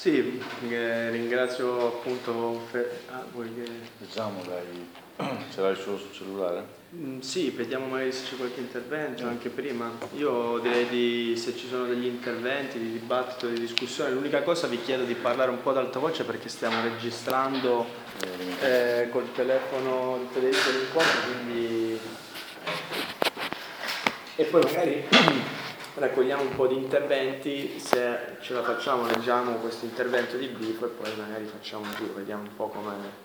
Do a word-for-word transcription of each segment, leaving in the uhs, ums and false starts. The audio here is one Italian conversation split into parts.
Sì, eh, ringrazio appunto Fe... ah, vuoi che... Diciamo, dai, ce l'hai solo sul cellulare? Mm, sì, vediamo magari se c'è qualche intervento anche prima. Io direi di, se ci sono degli interventi, di dibattito, di discussione, l'unica cosa vi chiedo di parlare un po' ad alta voce perché stiamo registrando eh, col telefono di Federico l'incontro, quindi... E poi magari raccogliamo un po' di interventi, se ce la facciamo leggiamo questo intervento di Bifo e poi magari facciamo un giro, vediamo un po' come...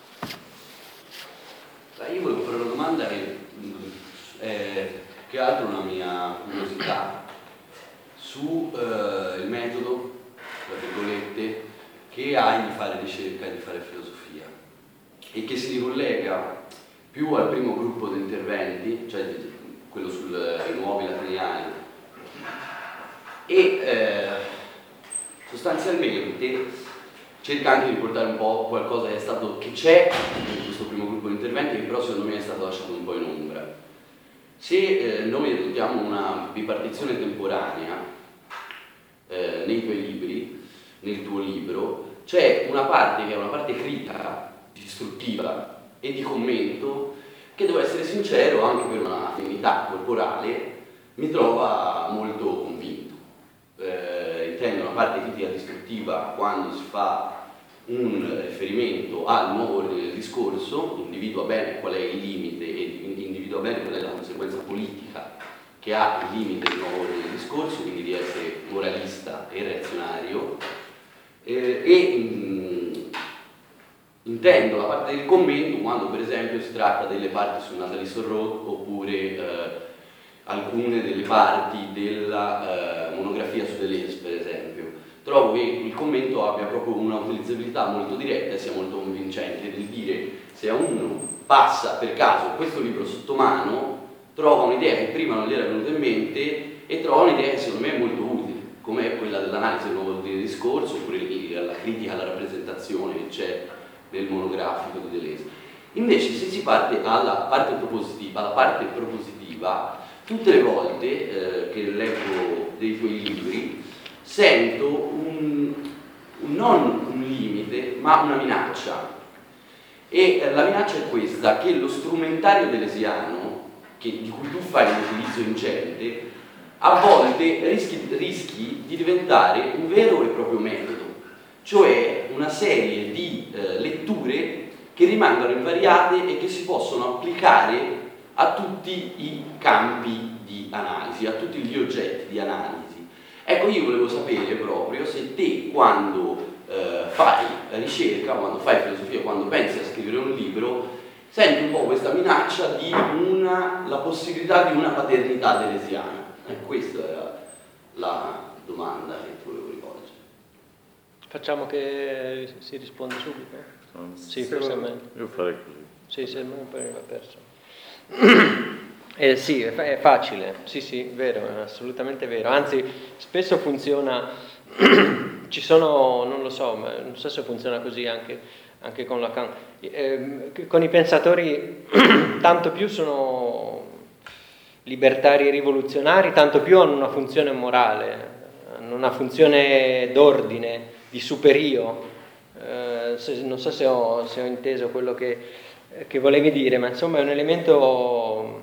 Io volevo fare una domanda che è che altro una mia curiosità su eh, il metodo, tra virgolette, che hai di fare ricerca e di fare filosofia e che si ricollega più al primo gruppo di interventi, cioè quello sui nuovi latiniani, e eh, sostanzialmente cerca anche di portare un po' qualcosa che è stato, che c'è in questo primo gruppo di interventi, che però secondo me è stato lasciato un po' in ombra. Se eh, noi adottiamo una bipartizione temporanea eh, nei tuoi libri, nel tuo libro, c'è una parte che è una parte critica, distruttiva e di commento, che devo essere sincero, anche per una femminilità corporale, mi trova molto convinto. Eh, intendo una parte critica distruttiva quando si fa un riferimento al nuovo ordine del discorso, individua bene qual è il limite e individua bene qual è la conseguenza politica che ha il limite del nuovo ordine del discorso, quindi di essere moralista e reazionario, eh, e mh, intendo la parte del commento quando per esempio si tratta delle parti su Nathalie Sorrot oppure eh, alcune delle parti della eh, monografia su Deleuze, per esempio. Trovo che il commento abbia proprio una utilizzabilità molto diretta e sia molto convincente nel dire, se a uno passa per caso questo libro sotto mano, trova un'idea che prima non gli era venuta in mente e trova un'idea che secondo me è molto utile, come è quella dell'analisi del nuovo ordine di discorso, oppure la critica alla rappresentazione che c'è nel monografico di Deleuze. Invece se si parte alla parte propositiva, alla parte propositiva, tutte le volte eh, che leggo dei tuoi libri sento un, un, non un limite, ma una minaccia. E eh, la minaccia è questa, che lo strumentario deleuziano, che, di cui tu fai un utilizzo ingente, a volte rischi, rischi di diventare un vero e proprio metodo, cioè una serie di eh, letture che rimangono invariate e che si possono applicare a tutti i campi di analisi, a tutti gli oggetti di analisi. Ecco, io volevo sapere proprio se te, quando eh, fai ricerca, quando fai filosofia, quando pensi a scrivere un libro, senti un po' questa minaccia di una, la possibilità di una paternità deleuziana. E questa era la domanda che ti volevo rivolgere. Facciamo che si risponde subito? Mm. Sì, forse è meglio. Io farei così. Sì, se no poi va perso. Eh, sì, è, fa- è facile, sì sì, vero, è assolutamente vero, anzi spesso funziona, ci sono, non lo so, ma non so se funziona così anche, anche con Lacan, eh, con i pensatori tanto più sono libertari e rivoluzionari, tanto più hanno una funzione morale, hanno una funzione d'ordine, di superio, eh, se, non so se ho, se ho inteso quello che, che volevi dire, ma insomma è un elemento...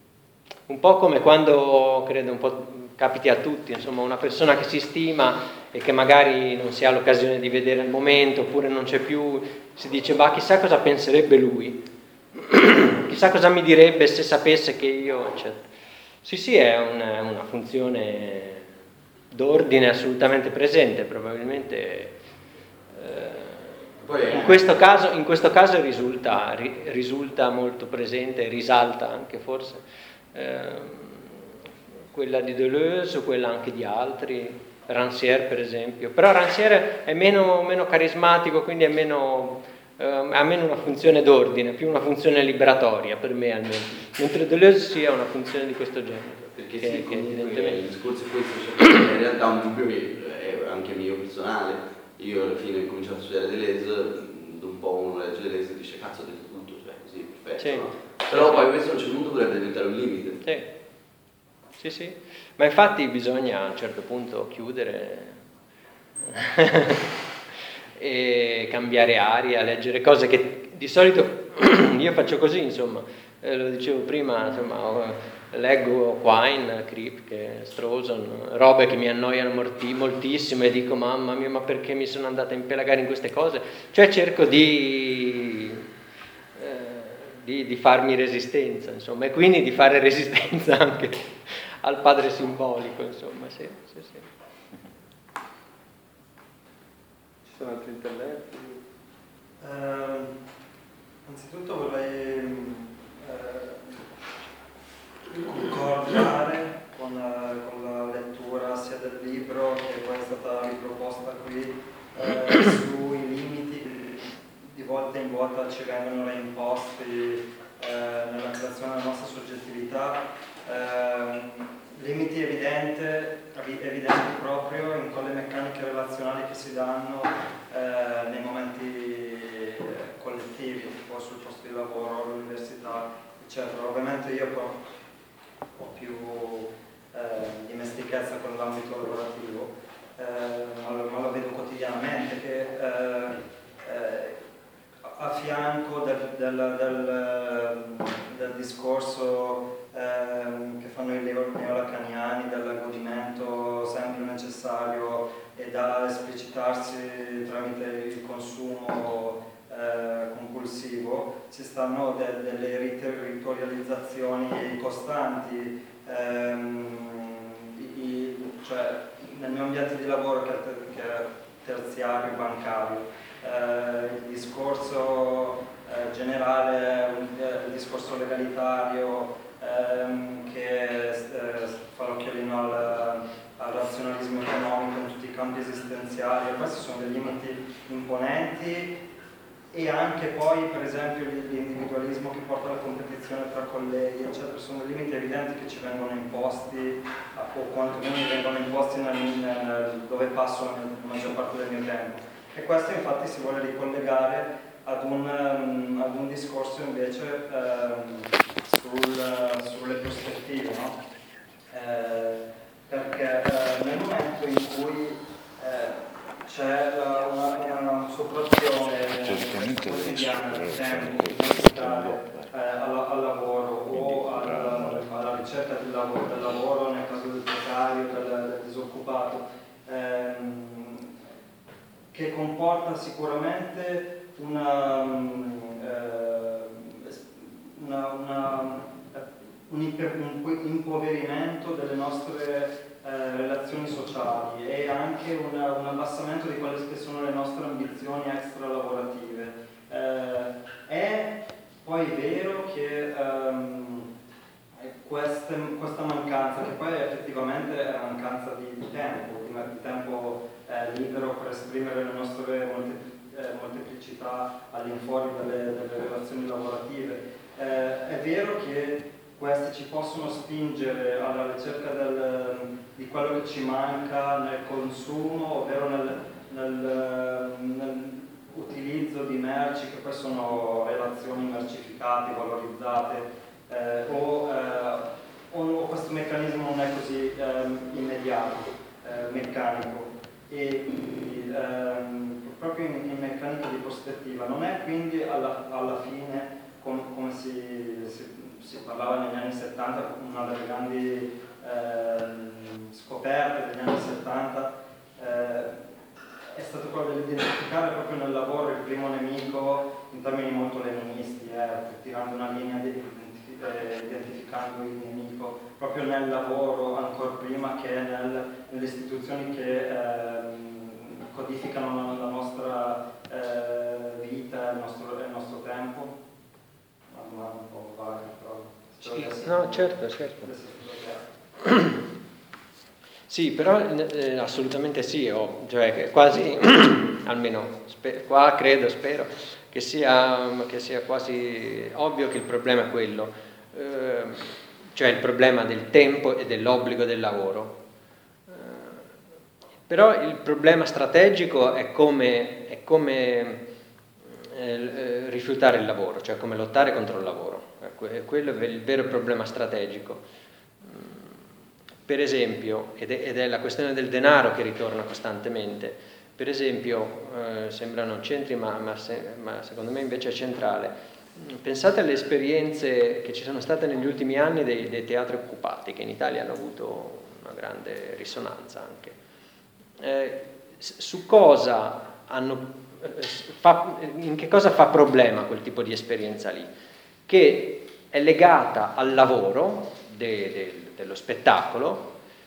Un po' come quando, credo, un po' capiti a tutti, insomma, una persona che si stima e che magari non si ha l'occasione di vedere al momento, oppure non c'è più, si dice, bah, chissà cosa penserebbe lui, chissà cosa mi direbbe se sapesse che io, eccetera. Sì, sì, è una, una funzione d'ordine assolutamente presente, probabilmente eh, in questo caso, in questo caso risulta, ri, risulta molto presente, risalta anche forse. Eh, quella di Deleuze, quella anche di altri, Rancière per esempio, però Rancière è meno, meno carismatico, quindi è meno, eh, ha meno una funzione d'ordine, più una funzione liberatoria per me almeno, mentre Deleuze sì ha una funzione di questo genere. Perché che, sì, che evidentemente il discorso è questo, cioè, in realtà un dubbio che è anche mio personale, io alla fine ho cominciato a studiare Deleuze, un po' uno legge Deleuze e dice cazzo ho detto tutto, cioè così, perfetto, sì. no? Però poi questo a un certo punto dovrebbe diventare un limite. Sì, sì, sì. Ma infatti bisogna a un certo punto chiudere, e cambiare aria, leggere cose che di solito io faccio così, insomma, eh, lo dicevo prima, insomma, leggo Quine, Kripke, Strawson, robe che mi annoiano molti, moltissimo e dico mamma mia, ma perché mi sono andata a impelagare in queste cose? Cioè cerco di, eh, di, di farmi resistenza, insomma, e quindi di fare resistenza anche al padre simbolico, insomma, sì, sì, sì. Ci sono altri interventi? Eh, anzitutto vorrei eh, concordare con la, con la lettura sia del libro che poi è stata riproposta qui eh, sui limiti che di volta in volta ci vengono reimposti eh, nella creazione della nostra soggettività, eh, limiti evidente, evidenti proprio in quelle meccaniche relazionali che si danno eh, nei momenti eh, collettivi, tipo sul posto di lavoro, all'università, eccetera. Ovviamente io poi ho più eh, dimestichezza con l'ambito lavorativo, eh, ma, lo, ma lo vedo quotidianamente che eh, eh, a fianco del, del, del, del discorso eh, che fanno i neolacaniani del godimento sempre necessario e da esplicitarsi tramite il consumo eh, compulsivo, ci stanno de, delle ritualizzazioni costanti, ehm, i, cioè nel mio ambiente di lavoro che è terziario, bancario, eh, il discorso eh, generale, il discorso legalitario ehm, che eh, fa l'occhiolino al, al razionalismo economico in tutti i campi esistenziali, e questi sono dei limiti imponenti, e anche poi per esempio l'individualismo che porta alla competizione tra colleghi, eccetera, sono dei limiti evidenti che ci vengono imposti o quantomeno mi vengono imposti nel, nel, dove passo la maggior parte del mio tempo. E questo infatti si vuole ricollegare ad un, um, ad un discorso invece um, sul, sulle prospettive, no? Eh, perché eh, nel momento in cui eh, c'è la, una, una sopprazione quotidiana del tempo eh, al, al lavoro o alla, alla ricerca del lavoro, del lavoro nel caso del precario, del, del disoccupato, ehm, che comporta sicuramente una, eh, una, una, un, iper, un impoverimento delle nostre eh, relazioni sociali e anche una, un abbassamento di quelle che sono le nostre ambizioni extra lavorative. Eh, è poi vero che ehm, queste, questa mancanza, che poi effettivamente è una mancanza di, di tempo, di, di tempo eh, libero per esprimere le nostre molti, eh, molteplicità all'infuori delle, delle relazioni lavorative, eh, è vero che queste ci possono spingere alla ricerca del, di quello che ci manca nel consumo, ovvero nel, nel, nel utilizzo di merci che poi sono relazioni mercificate, valorizzate, eh, o, eh, o questo meccanismo non è così eh, immediato, eh, meccanico, e quindi ehm, proprio in, in meccanica di prospettiva non è quindi alla, alla fine com, come si, si si parlava negli anni settanta, una delle grandi eh, scoperte degli anni settanta eh, è stato quello dell'identificare proprio nel lavoro il primo nemico in termini molto leninisti, eh, tirando una linea di, eh, identificando il nemico proprio nel lavoro ancora prima che nel, nelle istituzioni che eh, codificano la nostra eh, vita, il nostro, il nostro tempo. Una un po' vaga, però sì, no, certo, certo. Sì, però eh, assolutamente sì, o, cioè quasi, almeno spe- qua credo, spero, che sia, che sia quasi ovvio che il problema è quello, eh, cioè il problema del tempo e dell'obbligo del lavoro. Eh, però il problema strategico è come, è come eh, rifiutare il lavoro, cioè come lottare contro il lavoro. Quello è il vero problema strategico. per esempio, ed è, ed è la questione del denaro che ritorna costantemente, per esempio, eh, sembrano centri, ma, ma, se, ma secondo me invece è centrale. Pensate alle esperienze che ci sono state negli ultimi anni dei, dei teatri occupati, che in Italia hanno avuto una grande risonanza anche. Eh, su cosa hanno, fa, in che cosa fa problema quel tipo di esperienza lì? Che è legata al lavoro de, de, dello spettacolo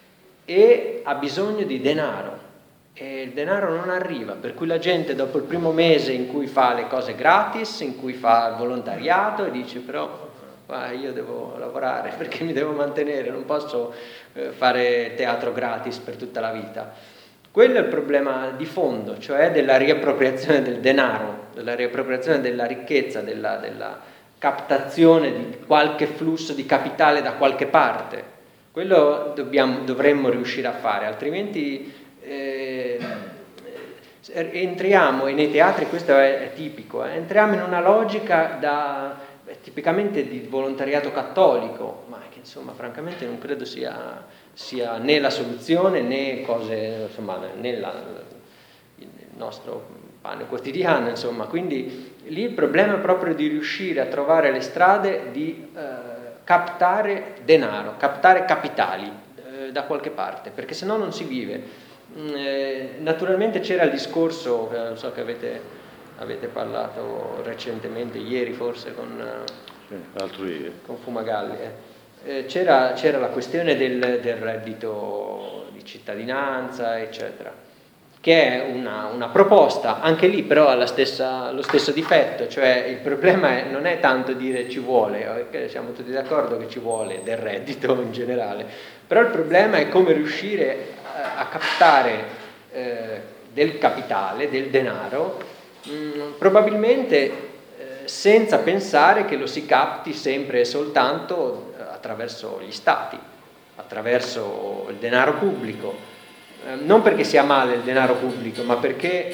e ha bisogno di denaro. E il denaro non arriva, per cui la gente dopo il primo mese in cui fa le cose gratis, in cui fa il volontariato e dice però ah, io devo lavorare perché mi devo mantenere, non posso eh, fare teatro gratis per tutta la vita. Quello è il problema di fondo, cioè della riappropriazione del denaro, della riappropriazione della ricchezza, della, della captazione di qualche flusso di capitale da qualche parte. Quello dobbiamo, dovremmo riuscire a fare, altrimenti Eh, entriamo, e nei teatri questo è, è tipico, eh, entriamo in una logica da, beh, tipicamente di volontariato cattolico, ma che insomma francamente non credo sia, sia né la soluzione né cose, insomma, né la, il nostro pane quotidiano, insomma. Quindi lì il problema è proprio di riuscire a trovare le strade di eh, captare denaro, captare capitali eh, da qualche parte, perché se no non si vive. Eh, naturalmente c'era il discorso, eh, so che avete, avete parlato recentemente, ieri forse con, Altrui. con Fumagalli, eh. Eh, c'era, c'era la questione del, del reddito di cittadinanza, eccetera, che è una, una proposta, anche lì però ha la stessa, lo stesso difetto, cioè il problema è, non è tanto dire ci vuole, siamo tutti d'accordo che ci vuole del reddito in generale, però il problema è come riuscire a captare eh, del capitale, del denaro, mh, probabilmente eh, senza pensare che lo si capti sempre e soltanto attraverso gli stati, attraverso il denaro pubblico, eh, non perché sia male il denaro pubblico, ma perché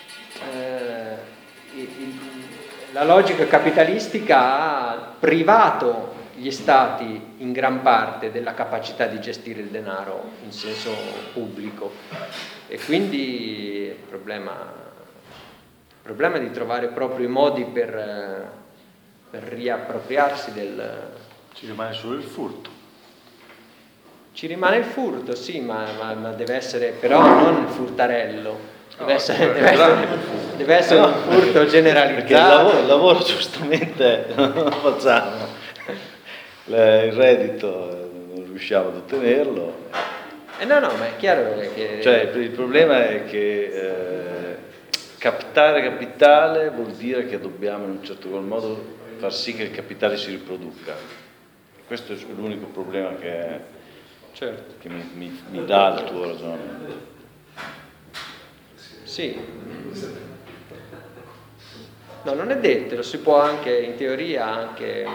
eh, il, la logica capitalistica ha privato gli stati in gran parte della capacità di gestire il denaro in senso pubblico e quindi il problema, il problema è di trovare proprio i modi per, per riappropriarsi del... Ci rimane solo il furto. Ci rimane il furto, sì, ma, ma, ma deve essere però non il furtarello, deve no, essere, deve essere, deve essere no, un furto generalizzato. Perché il lavoro, il lavoro giustamente non lo facciamo. Il reddito non riusciamo ad ottenerlo. Eh no, no, ma è chiaro che... Cioè, il problema è che eh, captare capitale vuol dire che dobbiamo in un certo qual modo far sì che il capitale si riproduca. Questo è l'unico problema che, certo. che mi, mi, mi dà il tuo ragionamento. Sì. No, non è detto, lo si può anche, in teoria, anche...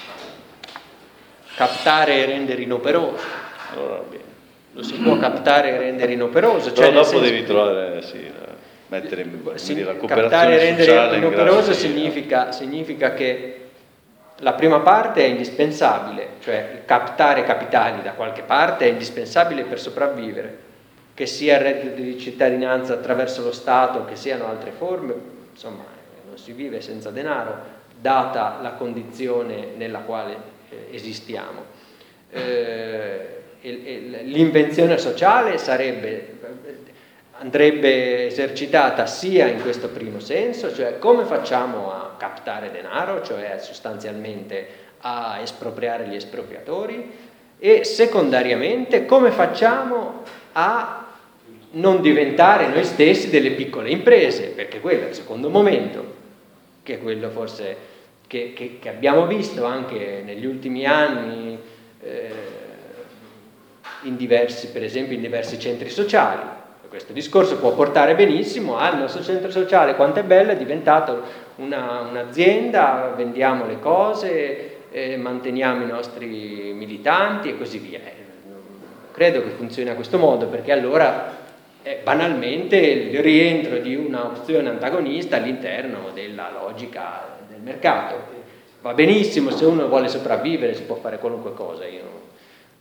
captare e rendere inoperoso. Allora, bene. Lo si può captare e rendere inoperoso. Però cioè dopo senso, devi trovare, sì, mettere in, si, dire, la captare e rendere sociale inoperoso in significa, significa che la prima parte è indispensabile, cioè captare capitali da qualche parte è indispensabile per sopravvivere, che sia il reddito di cittadinanza attraverso lo Stato, che siano altre forme, insomma non si vive senza denaro, data la condizione nella quale eh, esistiamo. Eh, l'invenzione sociale sarebbe, andrebbe esercitata sia in questo primo senso, cioè come facciamo a captare denaro, cioè sostanzialmente a espropriare gli espropriatori, e secondariamente come facciamo a non diventare noi stessi delle piccole imprese, perché quello è il secondo momento, che è quello forse che, che, che abbiamo visto anche negli ultimi anni eh, in diversi, per esempio in diversi centri sociali. Questo discorso può portare benissimo al nostro centro sociale, quanto è bello, è diventato una, un'azienda, vendiamo le cose, eh, manteniamo i nostri militanti e così via. Eh, credo che funzioni a questo modo, perché allora è banalmente il rientro di una opzione antagonista all'interno della logica del mercato. Va benissimo, se uno vuole sopravvivere si può fare qualunque cosa, io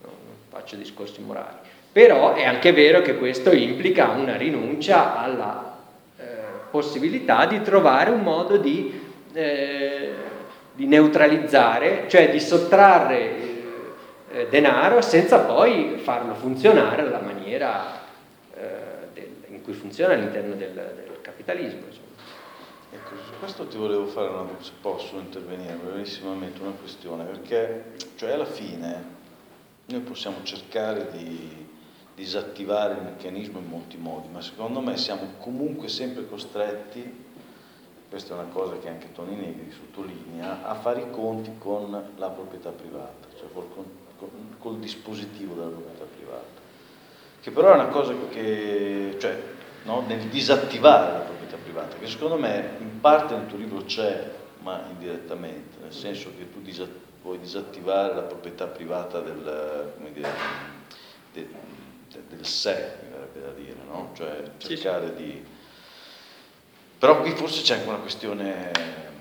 faccio discorsi morali. Però è anche vero che questo implica una rinuncia alla eh, possibilità di trovare un modo di, eh, di neutralizzare, cioè di sottrarre eh, denaro senza poi farlo funzionare alla maniera eh, del, in cui funziona all'interno del, del capitalismo. Insomma. Ecco, su questo ti volevo fare una, se posso intervenire brevissimamente, una questione, perché cioè alla fine noi possiamo cercare di disattivare il meccanismo in molti modi, ma secondo me siamo comunque sempre costretti, questa è una cosa che anche Toni Negri sottolinea, a fare i conti con la proprietà privata, cioè col, col, col dispositivo della proprietà privata, che però è una cosa che, cioè, no, nel disattivare la proprietà privata, che secondo me in parte nel tuo libro c'è, ma indirettamente, nel senso che tu disat- puoi disattivare la proprietà privata del, come dire, del, del sé, mi verrebbe da dire, no? Cioè cercare sì, sì. di... Però qui forse c'è anche una questione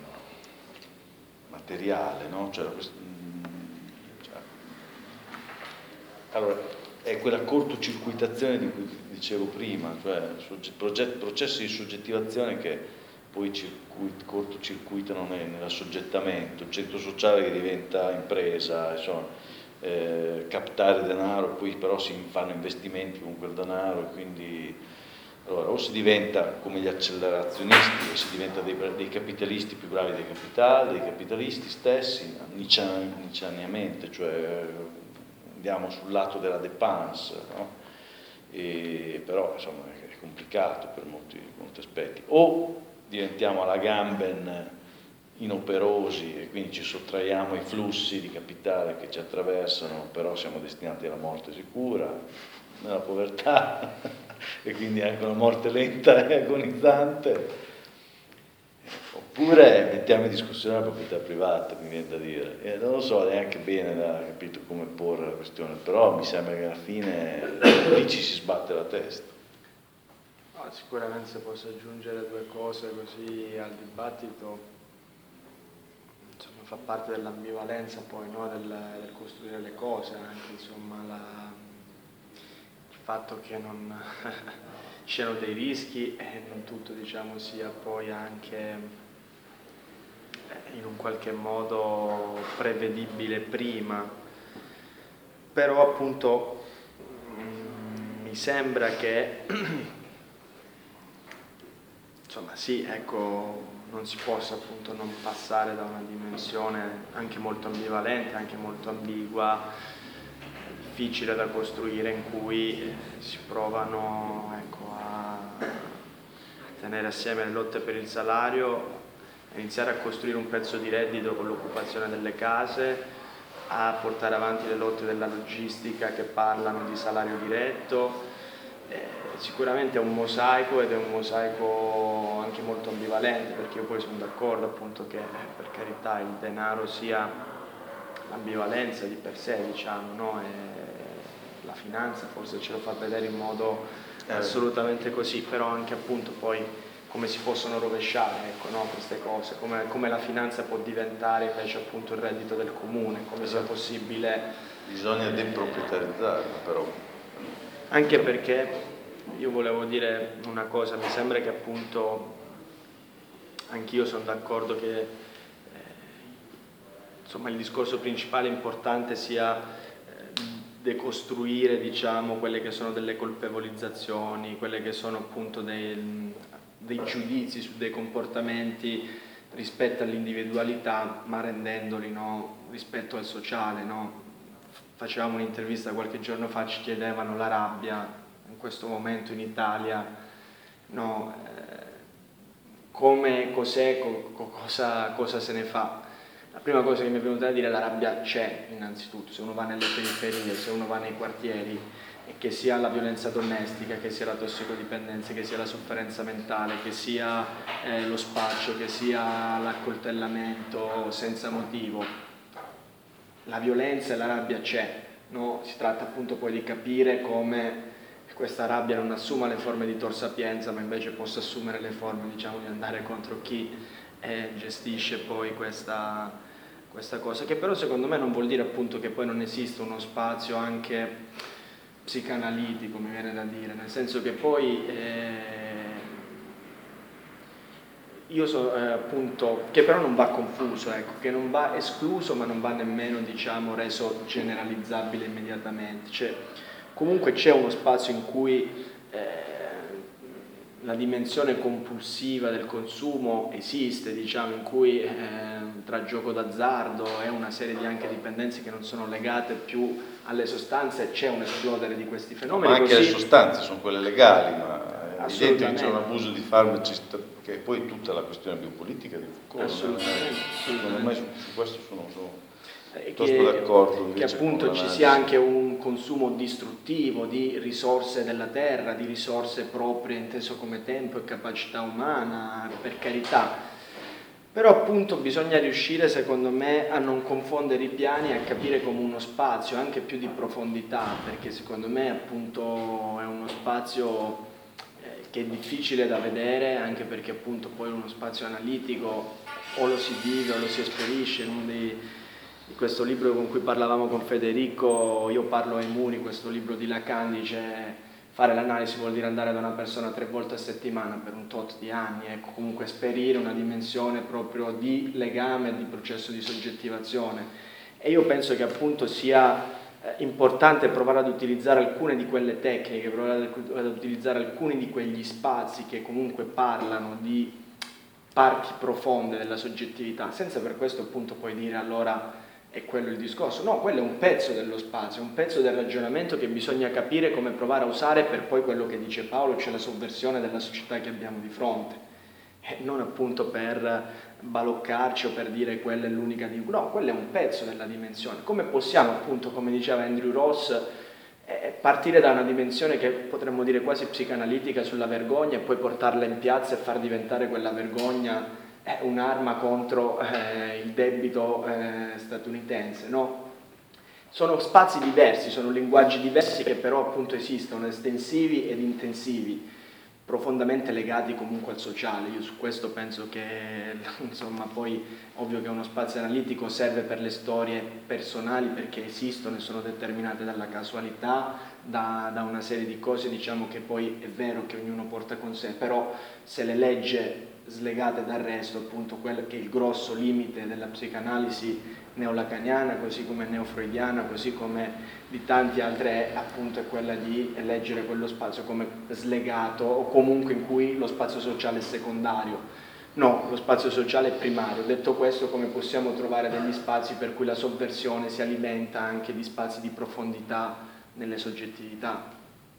materiale, no? Cioè, quest... cioè... Allora, è quella cortocircuitazione di cui dicevo prima, cioè processi di soggettivazione che poi circuit, cortocircuitano nell'assoggettamento, il centro sociale che diventa impresa, insomma, eh, captare denaro, poi però si fanno investimenti con quel denaro e quindi allora, o si diventa come gli accelerazionisti, o si diventa dei, dei capitalisti più bravi dei capitali, dei capitalisti stessi, niccianiamente, cioè andiamo sul lato della dépense, no? E, però insomma è complicato per molti, molti aspetti. O diventiamo alla Gamben inoperosi e quindi ci sottraiamo ai flussi di capitale che ci attraversano, però siamo destinati alla morte sicura, nella povertà e quindi anche una morte lenta e agonizzante. Oppure mettiamo in discussione la proprietà privata, mi viene da dire. E non lo so neanche bene, da capito come porre la questione, però mi sembra che alla fine lì ci si sbatte la testa. No, sicuramente se posso aggiungere due cose così al dibattito, insomma, fa parte dell'ambivalenza poi, no? del, del costruire le cose, anche insomma la, il fatto che non ci siano dei rischi e non tutto diciamo sia poi anche in un qualche modo prevedibile prima, però appunto mh, mi sembra che insomma sì, ecco, non si possa appunto non passare da una dimensione anche molto ambivalente, anche molto ambigua, difficile da costruire, in cui si provano ecco, a tenere assieme le lotte per il salario, iniziare a costruire un pezzo di reddito con l'occupazione delle case, a portare avanti le lotte della logistica che parlano di salario diretto. Eh, sicuramente è un mosaico ed è un mosaico anche molto ambivalente, perché io poi sono d'accordo appunto che per carità il denaro sia l'ambivalenza di per sé, diciamo, no? E la finanza forse ce lo fa vedere in modo assolutamente così, però anche appunto poi come si possono rovesciare, ecco, no, queste cose, come, come la finanza può diventare invece appunto il reddito del comune, come sia possibile. Bisogna deproprietarizzarla però. Anche perché io volevo dire una cosa, mi sembra che appunto anch'io sono d'accordo che eh, insomma il discorso principale importante sia eh, decostruire diciamo quelle che sono delle colpevolizzazioni, quelle che sono appunto dei dei giudizi su dei comportamenti rispetto all'individualità, ma rendendoli no, rispetto al sociale. No? Facevamo un'intervista qualche giorno fa, ci chiedevano la rabbia in questo momento in Italia, no, eh, come, cos'è, co, co, cosa, cosa se ne fa. La prima cosa che mi è venuta da dire è la rabbia c'è innanzitutto, se uno va nelle periferie, se uno va nei quartieri, e che sia la violenza domestica, che sia la tossicodipendenza, che sia la sofferenza mentale, che sia eh, lo spaccio, che sia l'accoltellamento senza motivo. La violenza e la rabbia c'è, no? Si tratta appunto poi di capire come questa rabbia non assuma le forme di torsapienza, ma invece possa assumere le forme, diciamo, di andare contro chi eh, gestisce poi questa, questa cosa, che però secondo me non vuol dire appunto che poi non esiste uno spazio anche psicanalitico, mi viene da dire, nel senso che poi eh, io so eh, appunto, che però non va confuso, ecco, che non va escluso ma non va nemmeno, diciamo, reso generalizzabile immediatamente, cioè comunque c'è uno spazio in cui eh, la dimensione compulsiva del consumo esiste, diciamo, in cui eh, tra gioco d'azzardo e una serie di anche dipendenze che non sono legate più alle sostanze c'è un esplodere di questi fenomeni. Ma anche così... le sostanze sono quelle legali, ma è evidente che c'è un abuso di farmaci, che poi tutta la questione biopolitica di Foucault. Assolutamente, Secondo me su, su questo sono, sono che, d'accordo. Che appunto ci sia anche un consumo distruttivo di risorse della terra, di risorse proprie inteso come tempo e capacità umana, per carità. Però appunto bisogna riuscire, secondo me, a non confondere i piani e a capire come uno spazio anche più di profondità, perché secondo me appunto è uno spazio eh, che è difficile da vedere, anche perché appunto poi uno spazio analitico o lo si vive o lo si esperisce. In uno dei, di questo libro con cui parlavamo con Federico, Io parlo ai muri, questo libro di Lacan, dice fare l'analisi vuol dire andare da una persona tre volte a settimana per un tot di anni, ecco, comunque esperire una dimensione proprio di legame, di processo di soggettivazione. E io penso che appunto sia eh, importante provare ad utilizzare alcune di quelle tecniche, provare ad utilizzare alcuni di quegli spazi che comunque parlano di parti profonde della soggettività, senza per questo appunto poi dire allora è quello il discorso. No, quello è un pezzo dello spazio, un pezzo del ragionamento che bisogna capire come provare a usare per poi quello che dice Paolo, cioè la sovversione della società che abbiamo di fronte, e non appunto per baloccarci o per dire quella è l'unica di... No, quello è un pezzo della dimensione. Come possiamo appunto, come diceva Andrew Ross, eh, partire da una dimensione che potremmo dire quasi psicanalitica sulla vergogna e poi portarla in piazza e far diventare quella vergogna è un'arma contro eh, il debito eh, statunitense, no? Sono spazi diversi, sono linguaggi diversi che però appunto esistono, estensivi ed intensivi, profondamente legati comunque al sociale. Io su questo penso che, insomma, poi ovvio che uno spazio analitico serve per le storie personali perché esistono e sono determinate dalla casualità, da, da una serie di cose, diciamo, che poi è vero che ognuno porta con sé, però se le legge slegate dal resto, appunto quello che è il grosso limite della psicanalisi neolacaniana, così come neofreudiana, così come di tanti altri, è appunto è quella di leggere quello spazio come slegato o comunque in cui lo spazio sociale è secondario. No, lo spazio sociale è primario. Detto questo, come possiamo trovare degli spazi per cui la sovversione si alimenta anche di spazi di profondità nelle soggettività?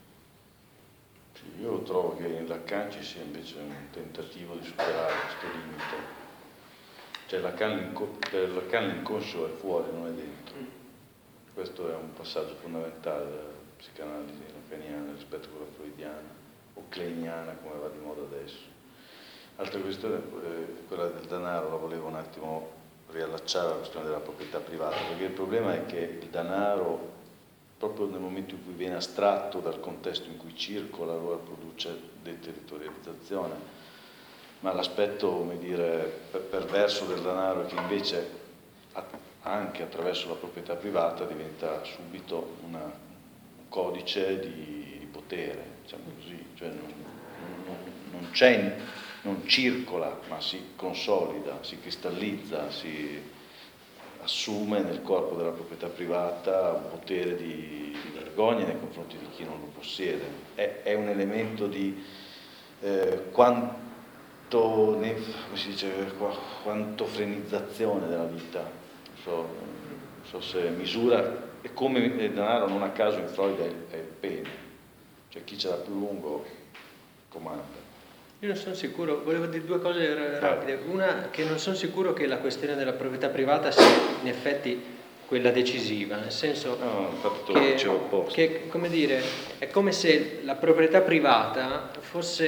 Io trovo che in Lacan ci sia invece un tentativo di superare questo limite. Cioè Lacan, per Lacan l'inconscio è fuori, non è dentro. Questo è un passaggio fondamentale della psicanalisi lacaniana rispetto a quella freudiana o kleiniana, come va di moda adesso. Altra questione, eh, quella del denaro, la volevo un attimo riallacciare alla questione della proprietà privata, perché il problema è che il denaro, proprio nel momento in cui viene astratto dal contesto in cui circola, allora produce deterritorializzazione. Ma l'aspetto, come dire, perverso del denaro è che invece anche attraverso la proprietà privata diventa subito una, un codice di, di potere, diciamo così, cioè non, non, non c'è, non circola, ma si consolida, si cristallizza, si assume nel corpo della proprietà privata un potere di, di vergogna nei confronti di chi non lo possiede. È, è un elemento di eh, quanto, ne, come si dice, quanto frenizzazione della vita. Non so, non so se misura, e come il denaro non a caso in Freud è, è il pene, cioè chi ce l'ha più lungo comanda. Io non sono sicuro, volevo dire due cose rapide. Una, che non sono sicuro che la questione della proprietà privata sia in effetti quella decisiva, nel senso no, che, che, come dire, è come se la proprietà privata fosse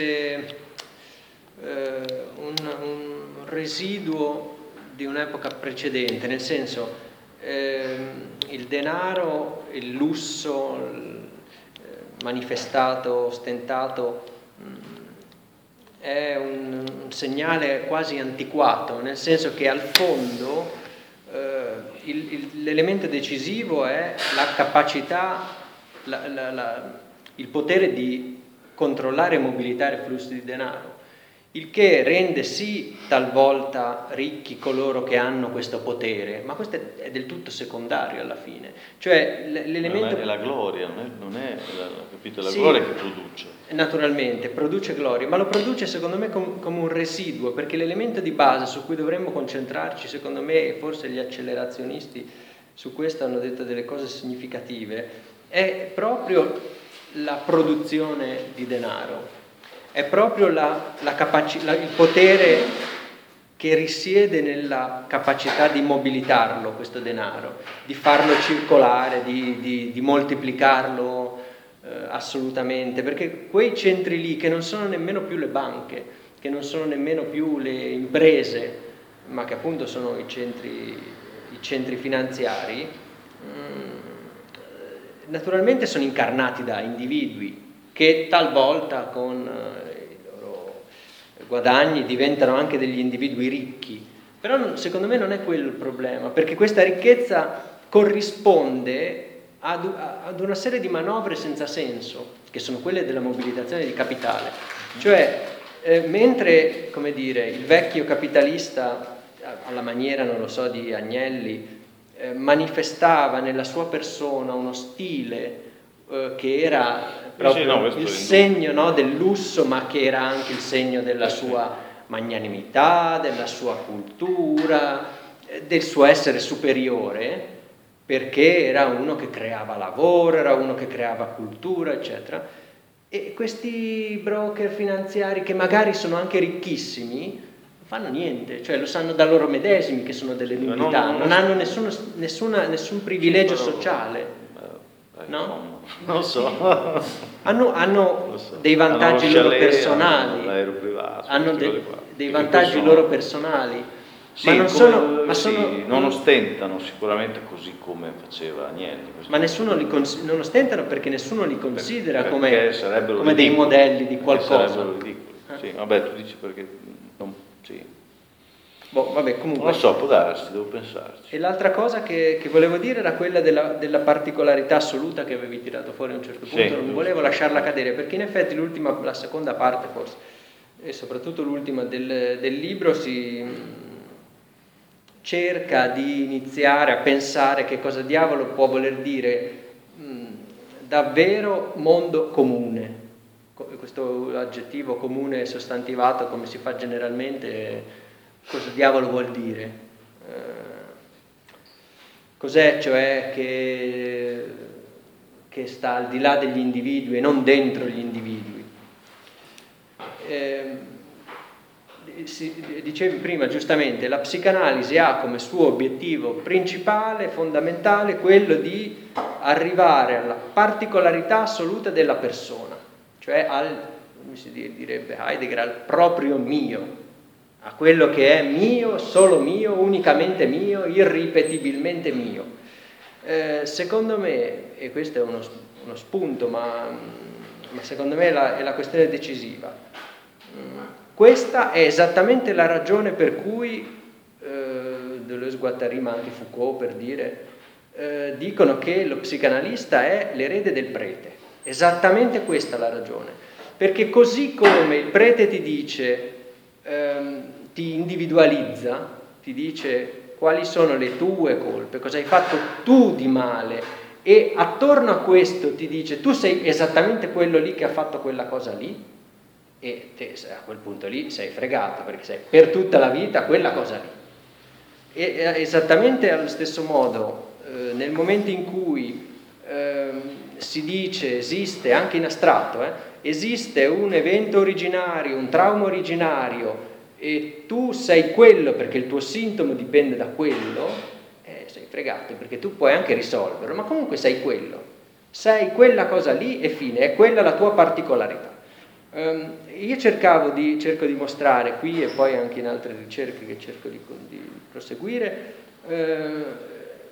eh, un, un residuo di un'epoca precedente, nel senso eh, il denaro, il lusso il, eh, manifestato, ostentato, è un, un segnale quasi antiquato, nel senso che al fondo eh, il, il, l'elemento decisivo è la capacità, la, la, la, il potere di controllare e mobilitare flussi di denaro, il che rende sì talvolta ricchi coloro che hanno questo potere, ma questo è del tutto secondario alla fine. Cioè l'elemento... Non è la gloria, non è, non è la, capito, la sì, gloria che produce. Naturalmente, produce gloria, ma lo produce secondo me com- come un residuo, perché l'elemento di base su cui dovremmo concentrarci, secondo me, e forse gli accelerazionisti su questo hanno detto delle cose significative, è proprio la produzione di denaro. È proprio la, la capaci- la, il potere che risiede nella capacità di mobilitarlo, questo denaro, di farlo circolare, di, di, di moltiplicarlo eh, assolutamente, perché quei centri lì che non sono nemmeno più le banche, che non sono nemmeno più le imprese, ma che appunto sono i centri, i centri finanziari, mh, naturalmente sono incarnati da individui che talvolta con eh, i loro guadagni diventano anche degli individui ricchi, però secondo me non è quello il problema, perché questa ricchezza corrisponde ad, ad una serie di manovre senza senso, che sono quelle della mobilitazione di capitale, cioè eh, mentre, come dire, il vecchio capitalista, alla maniera, non lo so, di Agnelli, eh, manifestava nella sua persona uno stile eh, che era proprio sì, no, il segno, no, del lusso, ma che era anche il segno della sua magnanimità, della sua cultura, del suo essere superiore, perché era uno che creava lavoro, era uno che creava cultura, eccetera. E questi broker finanziari, che magari sono anche ricchissimi, non fanno niente, cioè lo sanno da loro medesimi che sono delle nudità, non, non, non hanno nessuno, nessuna, nessun privilegio sociale. No? Non lo so. Hanno, hanno lo so. dei vantaggi hanno loro chalet, personali, hanno, privato, hanno de, dei vantaggi sono... loro personali, sì, ma non come, sono, ma sì, sono non ostentano sicuramente così come faceva Agnelli. Ma nessuno li cons- non ostentano perché nessuno li considera perché come, come dei modelli di qualcosa. Sarebbero ridicoli. Eh? Sì, vabbè, tu dici perché non, sì. Boh, vabbè, comunque. Non lo so, può darsi, devo pensarci. E l'altra cosa che, che volevo dire era quella della, della particolarità assoluta che avevi tirato fuori a un certo punto, sì, non volevo lasciarla cadere, perché in effetti l'ultima, la seconda parte forse, e soprattutto l'ultima del, del libro, si cerca di iniziare a pensare che cosa diavolo può voler dire mh, davvero mondo comune. Questo aggettivo comune sostantivato, come si fa generalmente, cosa diavolo vuol dire? Eh, cos'è cioè che, che sta al di là degli individui e non dentro gli individui? Eh, si, dicevi prima giustamente, la psicanalisi ha come suo obiettivo principale, fondamentale, quello di arrivare alla particolarità assoluta della persona, cioè al, come si direbbe Heidegger, al proprio mio, a quello che è mio, solo mio, unicamente mio, irripetibilmente mio. Eh, secondo me, e questo è uno, uno spunto, ma, ma secondo me è la, è la questione decisiva, questa è esattamente la ragione per cui eh, Deleuze-Guattari, ma anche Foucault, per dire, eh, dicono che lo psicanalista è l'erede del prete. Esattamente questa è la ragione, perché così come il prete ti dice, ehm, ti individualizza, ti dice quali sono le tue colpe, cosa hai fatto tu di male, e attorno a questo ti dice tu sei esattamente quello lì che ha fatto quella cosa lì, e te, a quel punto lì sei fregato, perché sei per tutta la vita quella cosa lì. E esattamente allo stesso modo, eh, nel momento in cui eh, si dice, esiste anche in astratto, eh, esiste un evento originario, un trauma originario, e tu sei quello perché il tuo sintomo dipende da quello, eh, sei fregato, perché tu puoi anche risolverlo, ma comunque sei quello, sei quella cosa lì e fine, è quella la tua particolarità. Um, io cercavo di, cerco di mostrare qui e poi anche in altre ricerche che cerco di, di proseguire, eh, che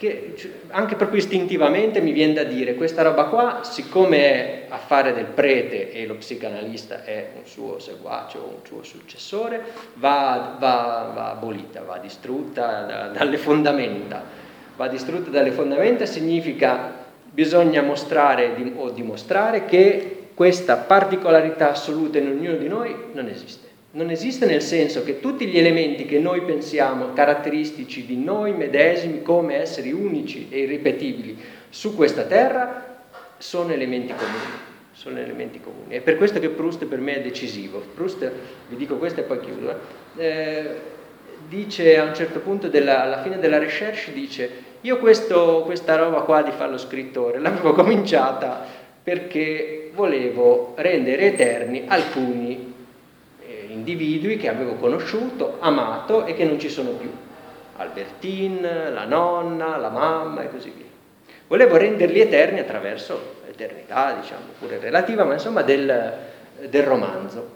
che anche proprio istintivamente mi viene da dire questa roba qua, siccome è affare del prete e lo psicanalista è un suo seguace o un suo successore, va, va, va abolita, va distrutta da, dalle fondamenta. Va distrutta dalle fondamenta significa bisogna mostrare o dimostrare che questa particolarità assoluta in ognuno di noi non esiste. Non esiste nel senso che tutti gli elementi che noi pensiamo caratteristici di noi medesimi come esseri unici e irripetibili su questa terra sono elementi comuni, sono elementi comuni. È per questo che Proust per me è decisivo. Proust, vi dico questo e poi chiudo, eh, eh, dice a un certo punto, della, alla fine della recherche, dice io questo, questa roba qua di fare lo scrittore l'avevo cominciata perché volevo rendere eterni alcuni individui che avevo conosciuto, amato e che non ci sono più. Albertine, la nonna, la mamma e così via. Volevo renderli eterni attraverso l'eternità, diciamo, pure relativa, ma insomma del, del romanzo.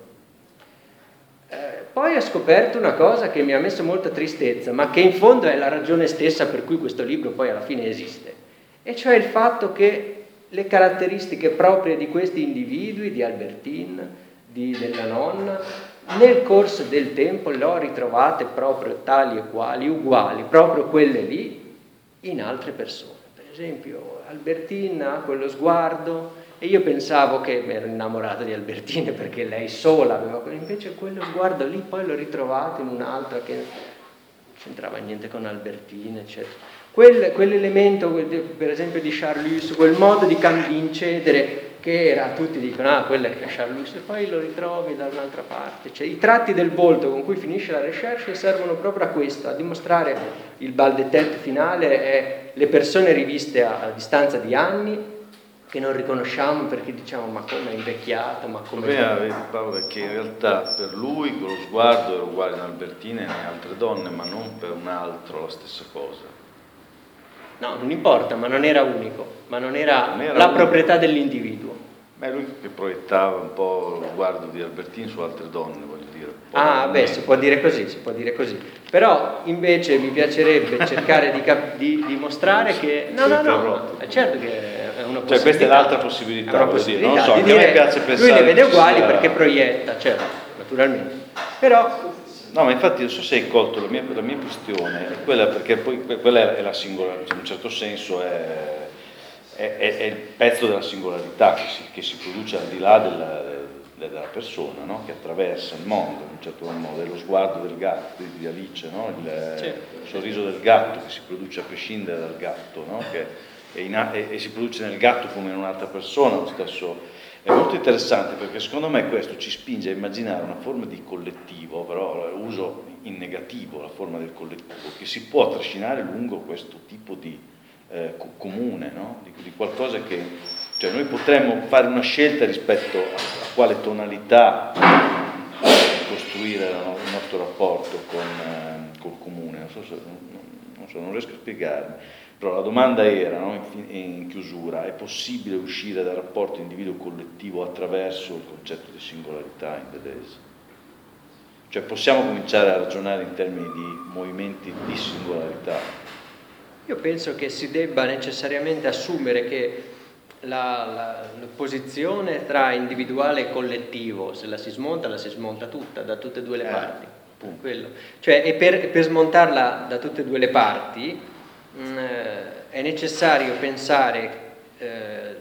Eh, poi ho scoperto una cosa che mi ha messo molta tristezza, ma che in fondo è la ragione stessa per cui questo libro poi alla fine esiste, e cioè il fatto che le caratteristiche proprie di questi individui, di Albertine, di, della nonna, nel corso del tempo le ho ritrovate proprio tali e quali, uguali, proprio quelle lì, in altre persone. Per esempio, Albertine ha quello sguardo, e io pensavo che mi ero innamorato di Albertine perché lei sola aveva quello, invece quello sguardo lì poi l'ho ritrovato in un'altra che non c'entrava niente con Albertine, eccetera. Quel, quell'elemento, per esempio, di Charlus, quel modo di incedere che era, tutti dicono, ah, quello è Charlus, e poi lo ritrovi da un'altra parte. Cioè, i tratti del volto con cui finisce la recherche servono proprio a questo, a dimostrare il bal de tête finale, è le persone riviste a, a distanza di anni, che non riconosciamo perché diciamo, ma come è invecchiato, ma come... Il problema, vedi Paolo, è che in realtà per lui quello sguardo era uguale ad Albertine e a altre donne, ma non per un altro la stessa cosa. No, non importa, ma non era unico, ma non era, non era la unico. proprietà dell'individuo. Ma è lui che proiettava un po' lo sguardo di Albertine su altre donne, voglio dire. Ah, beh, si può dire così, si può dire così. Però invece mi piacerebbe cercare di, cap- di dimostrare che... No, no, no, è certo che è una possibilità. Cioè questa è l'altra possibilità, è una voglio possibilità dire. Non so, di anche a me dire, piace pensare... lui le vede che uguali sia... perché proietta, certo, naturalmente. Però... No, ma infatti non so se hai colto la mia, la mia questione, è quella perché poi quella è la singolarità, in un certo senso è, è, è, è il pezzo della singolarità che si, che si produce al di là della, della persona, no? Che attraversa il mondo in un certo modo, è lo sguardo del gatto di Alice, no? il, sì. il sorriso del gatto che si produce a prescindere dal gatto, no? Che è in, e, e si produce nel gatto come in un'altra persona, lo stesso. È molto interessante perché secondo me questo ci spinge a immaginare una forma di collettivo, però uso in negativo la forma del collettivo, che si può trascinare lungo questo tipo di eh, comune, no? di, di qualcosa che, cioè noi potremmo fare una scelta rispetto a, a quale tonalità costruire il nostro rapporto con eh, col comune, non so, se, non, non so, non riesco a spiegarmi. Però la domanda era, no, in, in chiusura, è possibile uscire dal rapporto individuo-collettivo attraverso il concetto di singolarità in Deleuze? Cioè possiamo cominciare a ragionare in termini di movimenti di singolarità? Io penso che si debba necessariamente assumere che la, la, l'opposizione tra individuale e collettivo, se la si smonta, la si smonta tutta, da tutte e due le eh, parti. Quello. Cioè, e per, per smontarla da tutte e due le parti, è necessario pensare eh,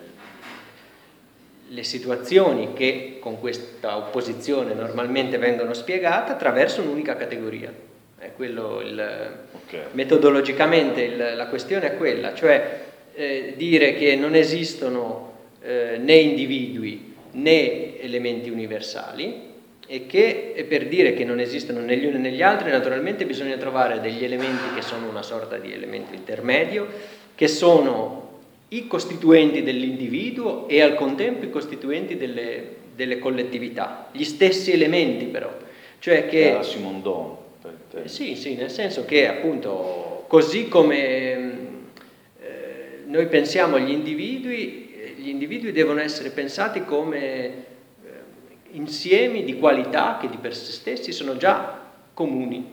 le situazioni che con questa opposizione normalmente vengono spiegate attraverso un'unica categoria. È quello il, okay. Metodologicamente il, la questione è quella, cioè eh, dire che non esistono eh, né individui né elementi universali, e che e per dire che non esistono né gli uni né gli altri naturalmente bisogna trovare degli elementi che sono una sorta di elemento intermedio, che sono i costituenti dell'individuo e al contempo i costituenti delle, delle collettività, gli stessi elementi però, cioè che... La Simondon. Eh, sì, sì, nel senso che appunto così come eh, noi pensiamo agli individui, gli individui devono essere pensati come insiemi di qualità che di per sé stessi sono già comuni,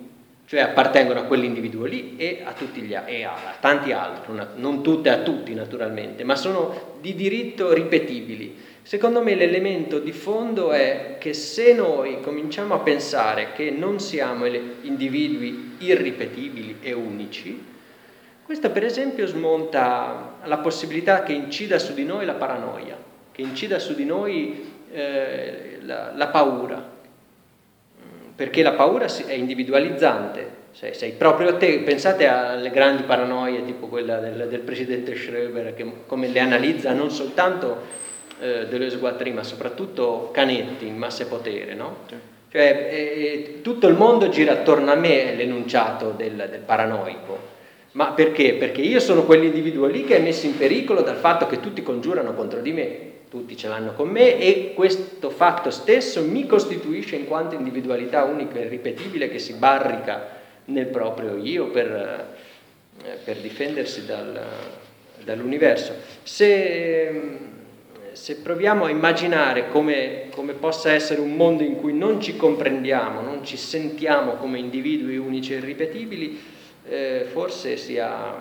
cioè appartengono a quell'individuo lì e a, tutti gli, e a, a tanti altri, non tutte a tutti naturalmente, ma sono di diritto ripetibili. Secondo me l'elemento di fondo è che se noi cominciamo a pensare che non siamo individui irripetibili e unici, questo per esempio smonta la possibilità che incida su di noi la paranoia, che incida su di noi eh, la, la paura, perché la paura è individualizzante. Sei, sei proprio te. Pensate alle grandi paranoie tipo quella del, del presidente Schröder, che come le analizza non soltanto eh, Deleuze-Guattari ma soprattutto Canetti in Massa e Potere, no? Cioè eh, tutto il mondo gira attorno a me, è l'enunciato del, del paranoico. Ma perché? Perché io sono quell'individuo lì che è messo in pericolo dal fatto che tutti congiurano contro di me, tutti ce l'hanno con me, e questo fatto stesso mi costituisce in quanto individualità unica e irripetibile che si barrica nel proprio io per, eh, per difendersi dal, dall'universo. Se, se proviamo a immaginare come, come possa essere un mondo in cui non ci comprendiamo, non ci sentiamo come individui unici e irripetibili, Eh, forse sia,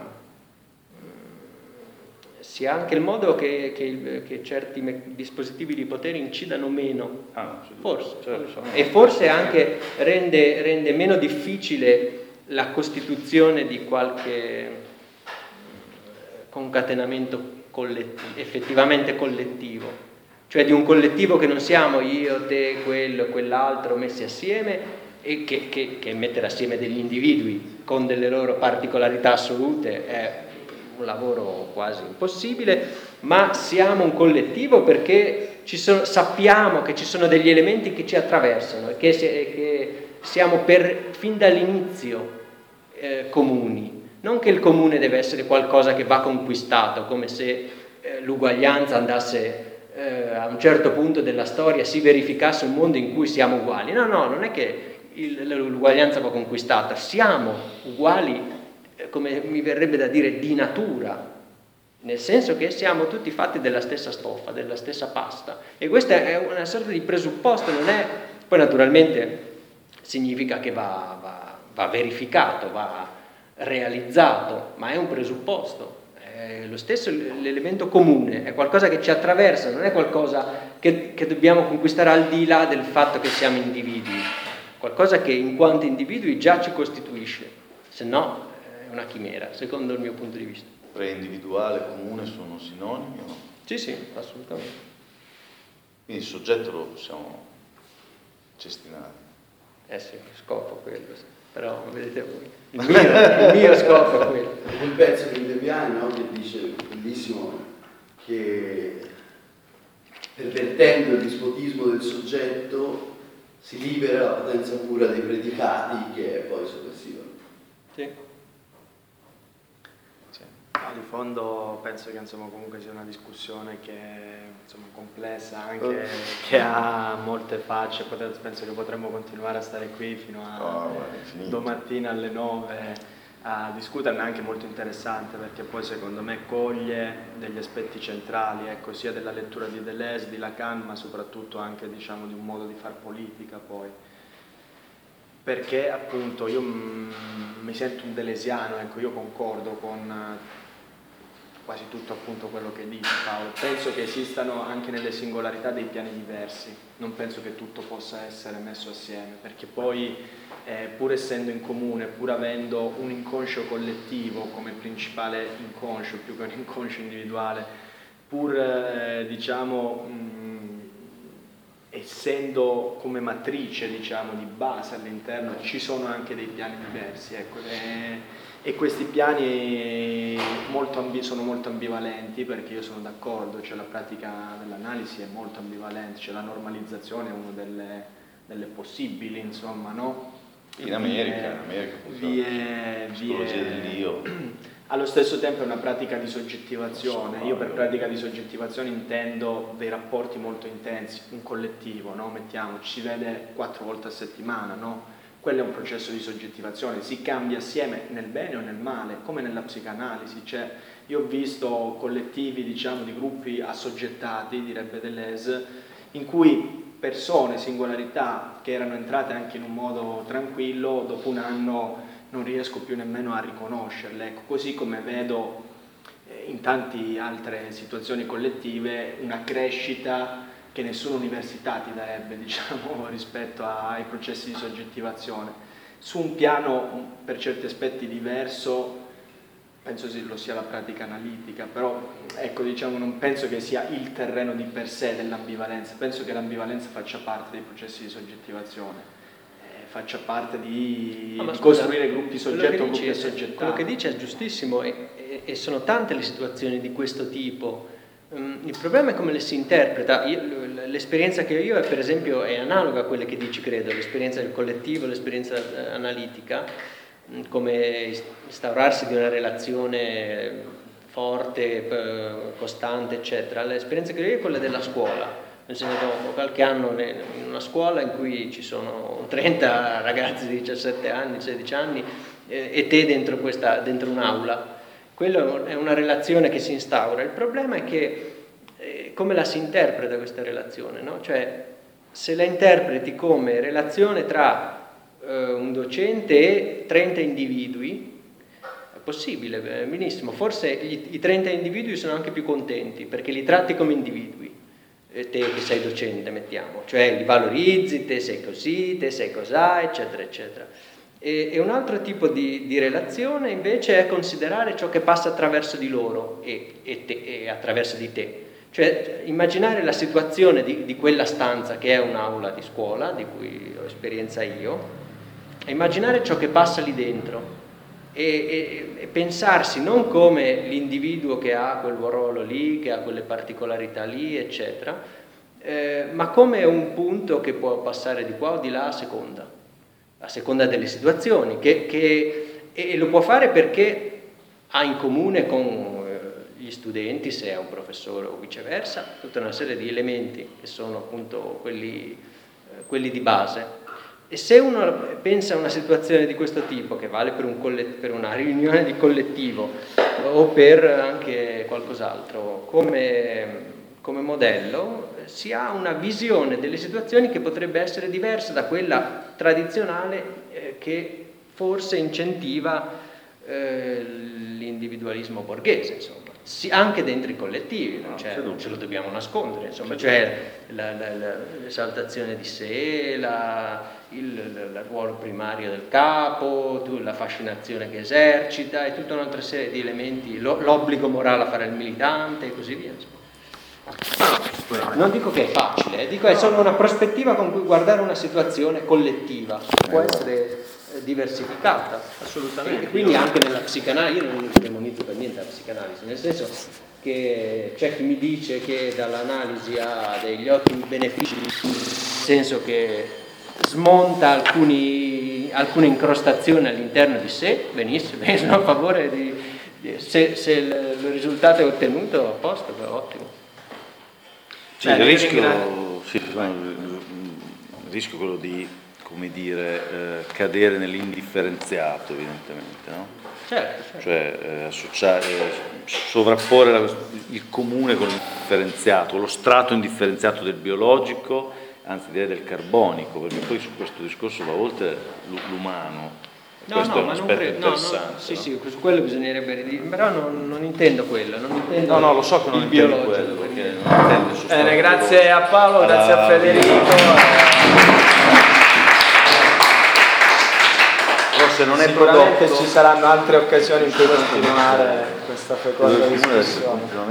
sia anche il modo che, che, il, che certi me- dispositivi di potere incidano meno, Ah, forse, certo. e forse anche rende, rende meno difficile la costituzione di qualche concatenamento collettivo, effettivamente collettivo, cioè di un collettivo che non siamo io, te, quello, quell'altro messi assieme, e che, che, che mettere assieme degli individui con delle loro particolarità assolute è un lavoro quasi impossibile, ma siamo un collettivo perché ci sono, sappiamo che ci sono degli elementi che ci attraversano e che, se, che siamo per, fin dall'inizio eh, comuni. Non che il comune deve essere qualcosa che va conquistato, come se eh, l'uguaglianza andasse eh, a un certo punto della storia, si verificasse un mondo in cui siamo uguali. No, no, non è che l'uguaglianza va conquistata, siamo uguali, come mi verrebbe da dire, di natura, nel senso che siamo tutti fatti della stessa stoffa, della stessa pasta, e questa è una sorta di presupposto, non è, poi naturalmente significa che va, va, va verificato, va realizzato, ma è un presupposto. È lo stesso l'elemento comune, è qualcosa che ci attraversa, non è qualcosa che, che dobbiamo conquistare al di là del fatto che siamo individui, qualcosa che in quanto individui già ci costituisce, se no è una chimera, secondo il mio punto di vista. Pre-individuale e comune sono sinonimi o no? Sì, sì, assolutamente. Quindi il soggetto lo possiamo cestinare. Eh sì, scopo quello, sì. Però vedete voi. Il mio, il mio scopo è quello. Quel pezzo di De Piani, no, che dice, bellissimo, che pervertendo il dispotismo del soggetto si libera la potenza pura dei predicati che è poi soppressiva. Sì. Sì. No, di fondo penso che insomma, comunque sia una discussione che è insomma, complessa, anche che ha molte facce, Potrei, penso che potremmo continuare a stare qui fino a Oh, guarda, domattina alle nove a discuterne, anche molto interessante perché poi secondo me coglie degli aspetti centrali, ecco, sia della lettura di Deleuze, di Lacan, ma soprattutto anche diciamo, di un modo di far politica poi. Perché appunto io mh, mi sento un deleuziano, ecco, io concordo con uh, quasi tutto appunto quello che dice Paolo. Penso che esistano anche nelle singolarità dei piani diversi, non penso che tutto possa essere messo assieme, perché poi eh, pur essendo in comune, pur avendo un inconscio collettivo come principale inconscio, più che un inconscio individuale, pur eh, diciamo mh, essendo come matrice diciamo di base all'interno, ci sono anche dei piani diversi, ecco, e, e questi piani molto ambi- sono molto ambivalenti, perché io sono d'accordo, cioè la pratica dell'analisi è molto ambivalente, cioè la normalizzazione è una delle, delle possibili, insomma, no? In America, in America vie, psicologia vie, dell'io. Allo stesso tempo è una pratica di soggettivazione. Io per pratica di soggettivazione intendo dei rapporti molto intensi, un collettivo, no? Mettiamo, ci si vede quattro volte a settimana, no? Quello è un processo di soggettivazione, si cambia assieme nel bene o nel male, come nella psicanalisi. Cioè, io ho visto collettivi, diciamo, di gruppi assoggettati, direbbe Deleuze, in cui persone, singolarità che erano entrate anche in un modo tranquillo, dopo un anno non riesco più nemmeno a riconoscerle. Ecco, così come vedo eh, in tante altre situazioni collettive una crescita che nessuna università ti darebbe, diciamo, rispetto ai processi di soggettivazione. Su un piano per certi aspetti diverso, penso sì, lo sia la pratica analitica, però ecco, diciamo, non penso che sia il terreno di per sé dell'ambivalenza, penso che l'ambivalenza faccia parte dei processi di soggettivazione, eh, faccia parte di, no, di scusa, costruire gruppi soggetto, gruppi assoggettati. Quello che dice è giustissimo e, e, e sono tante le situazioni di questo tipo. Um, il problema è come le si interpreta. Io, l'esperienza che ho io è, per esempio, è analoga a quelle che dici, credo, l'esperienza del collettivo, l'esperienza eh, analitica, come instaurarsi di una relazione forte, costante, eccetera. L'esperienza che ho è quella della scuola. Ho insegnato qualche anno in una scuola in cui ci sono trenta ragazzi di diciassette anni, sedici anni e te dentro, questa, dentro un'aula. Quella è una relazione che si instaura. Il problema è che eh, come la si interpreta questa relazione, no? Cioè, se la interpreti come relazione tra un docente e trenta individui, è possibile, benissimo, forse i trenta individui sono anche più contenti perché li tratti come individui, te che sei docente, mettiamo, cioè li valorizzi, te sei così, te sei cos'ha, eccetera, eccetera. E, e un altro tipo di, di relazione invece è considerare ciò che passa attraverso di loro e, e, te, e attraverso di te. Cioè immaginare la situazione di, di quella stanza che è un'aula di scuola, di cui ho esperienza io, e immaginare ciò che passa lì dentro e, e, e pensarsi non come l'individuo che ha quel ruolo lì, che ha quelle particolarità lì, eccetera, eh, ma come un punto che può passare di qua o di là a seconda, a seconda delle situazioni, che, che, e lo può fare perché ha in comune con gli studenti, se è un professore o viceversa, tutta una serie di elementi che sono appunto quelli, eh, quelli di base. E se uno pensa a una situazione di questo tipo, che vale per, un collet- per una riunione di collettivo o per anche qualcos'altro, come, come modello, si ha una visione delle situazioni che potrebbe essere diversa da quella tradizionale eh, che forse incentiva eh, l'individualismo borghese, insomma. Sì, anche dentro i collettivi, non, c'è, non ce lo dobbiamo nascondere, insomma, cioè la, la, la, l'esaltazione di sé, la, il, il ruolo primario del capo, la fascinazione che esercita e tutta un'altra serie di elementi, lo, l'obbligo morale a fare il militante e così via. Non dico che è facile, dico è solo una prospettiva con cui guardare una situazione collettiva, può essere diversificata, assolutamente. E quindi anche nella psicanalisi, io non demonizzo per niente la psicanalisi, nel senso che c'è chi mi dice che dall'analisi ha degli ottimi benefici, nel senso che smonta alcuni, alcune incrostazioni all'interno di sé, benissimo, sono a favore di, di se, se il, il risultato è ottenuto, a posto, ottimo. Sì, il rischio, sì, il rischio è quello di, come dire, eh, cadere nell'indifferenziato, evidentemente, no? Certo, certo. Cioè eh, associare, sovrapporre la, il comune con l'indifferenziato, lo strato indifferenziato del biologico, anzi direi del carbonico, perché poi su questo discorso va oltre l'umano. No, questo no, è un ma non aspetto credo, no, interessante. no, sì, no? sì, su quello bisognerebbe ridire, però non, non intendo quello, non intendo No, no, lo so che non il intendi biologico. quello, perché non intendo su Bene, grazie a Paolo, grazie a Federico. Se non è Sicuramente prodotto, ci saranno altre occasioni in cui continuare questa feconda discussione.